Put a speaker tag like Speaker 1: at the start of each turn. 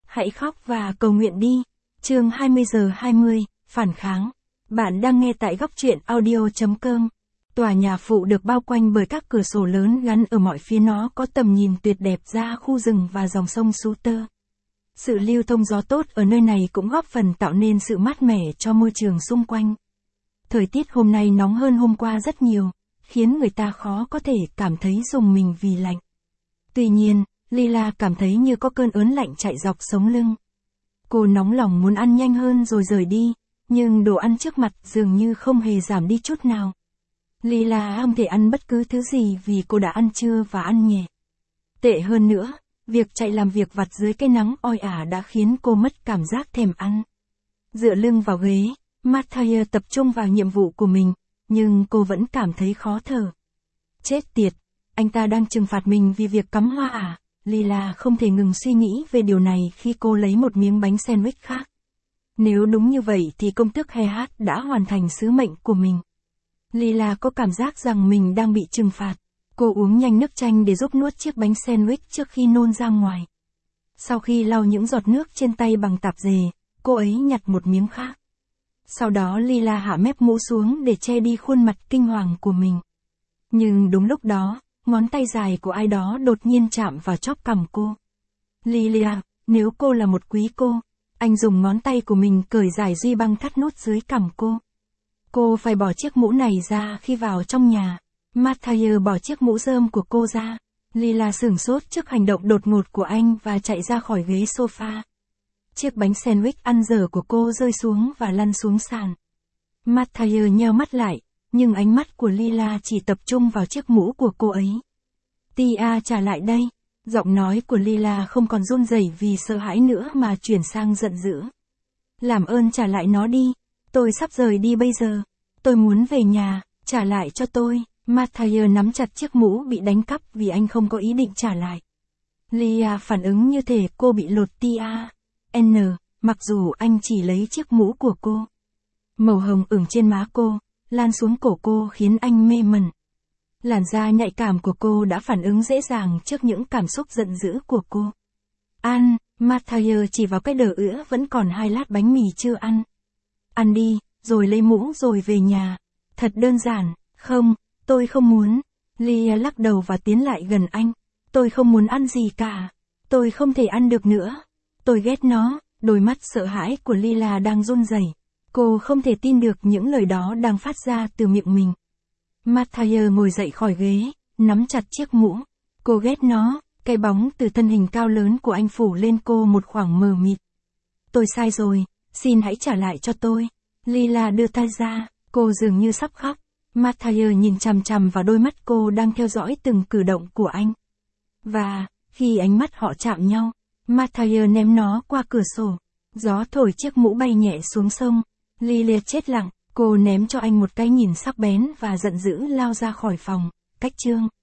Speaker 1: Hãy khóc và cầu nguyện đi. Chương 20:20, phản kháng. Bạn đang nghe tại góc truyện audio.com. Tòa nhà phụ được bao quanh bởi các cửa sổ lớn gắn ở mọi phía, nó có tầm nhìn tuyệt đẹp ra khu rừng và dòng sông Suter. Sự lưu thông gió tốt ở nơi này cũng góp phần tạo nên sự mát mẻ cho môi trường xung quanh. Thời tiết hôm nay nóng hơn hôm qua rất nhiều, khiến người ta khó có thể cảm thấy rùng mình vì lạnh. Tuy nhiên, Lila cảm thấy như có cơn ớn lạnh chạy dọc sống lưng. Cô nóng lòng muốn ăn nhanh hơn rồi rời đi, nhưng đồ ăn trước mặt dường như không hề giảm đi chút nào. Lila không thể ăn bất cứ thứ gì vì cô đã ăn trưa và ăn nhẹ. Tệ hơn nữa, việc chạy làm việc vặt dưới cái nắng oi ả đã khiến cô mất cảm giác thèm ăn. Dựa lưng vào ghế, Mathieu tập trung vào nhiệm vụ của mình, nhưng cô vẫn cảm thấy khó thở. Chết tiệt, anh ta đang trừng phạt mình vì việc cắm hoa à? Lila không thể ngừng suy nghĩ về điều này khi cô lấy một miếng bánh sandwich khác. Nếu đúng như vậy thì công tước Hehat đã hoàn thành sứ mệnh của mình. Lila có cảm giác rằng mình đang bị trừng phạt. Cô uống nhanh nước chanh để giúp nuốt chiếc bánh sandwich trước khi nôn ra ngoài. Sau khi lau những giọt nước trên tay bằng tạp dề, cô ấy nhặt một miếng khác. Sau đó Lila hạ mép mũ xuống để che đi khuôn mặt kinh hoàng của mình. Nhưng đúng lúc đó, ngón tay dài của ai đó đột nhiên chạm vào chóp cằm cô. Lila, nếu cô là một quý cô, anh dùng ngón tay của mình cởi giải duy băng thắt nút dưới cằm cô. Cô phải bỏ chiếc mũ này ra khi vào trong nhà. Mathieu bỏ chiếc mũ rơm của cô ra. Lila sửng sốt trước hành động đột ngột của anh và chạy ra khỏi ghế sofa. Chiếc bánh sandwich ăn dở của cô rơi xuống và lăn xuống sàn. Mathieu nheo mắt lại, nhưng ánh mắt của Lila chỉ tập trung vào chiếc mũ của cô ấy. Tia, trả lại đây. Giọng nói của Lila không còn run rẩy vì sợ hãi nữa mà chuyển sang giận dữ. Làm ơn trả lại nó đi. Tôi sắp rời đi bây giờ. Tôi muốn về nhà, trả lại cho tôi. Mathieu nắm chặt chiếc mũ bị đánh cắp vì anh không có ý định trả lại. Lia phản ứng như thể cô bị lột tia. Mặc dù anh chỉ lấy chiếc mũ của cô. Màu hồng ửng trên má cô, lan xuống cổ cô khiến anh mê mẩn. Làn da nhạy cảm của cô đã phản ứng dễ dàng trước những cảm xúc giận dữ của cô. Ăn, Mathieu chỉ vào cái đờ ữa vẫn còn 2 lát bánh mì chưa ăn. Ăn đi, rồi lấy mũ rồi về nhà. Thật đơn giản. Không, tôi không muốn. Lia lắc đầu và tiến lại gần anh. Tôi không muốn ăn gì cả. Tôi không thể ăn được nữa. Tôi ghét nó. Đôi mắt sợ hãi của Lila đang run rẩy. Cô không thể tin được những lời đó đang phát ra từ miệng mình. Mathieu ngồi dậy khỏi ghế, nắm chặt chiếc mũ. Cô ghét nó. Cái bóng từ thân hình cao lớn của anh phủ lên cô một khoảng mờ mịt. Tôi sai rồi, xin hãy trả lại cho tôi. Lila đưa tay ra, cô dường như sắp khóc. Mathieu nhìn chằm chằm vào đôi mắt cô đang theo dõi từng cử động của anh. Và, khi ánh mắt họ chạm nhau, Mathieu ném nó qua cửa sổ. Gió thổi chiếc mũ bay nhẹ xuống sông. Lila chết lặng, cô ném cho anh một cái nhìn sắc bén và giận dữ lao ra khỏi phòng. Cách chương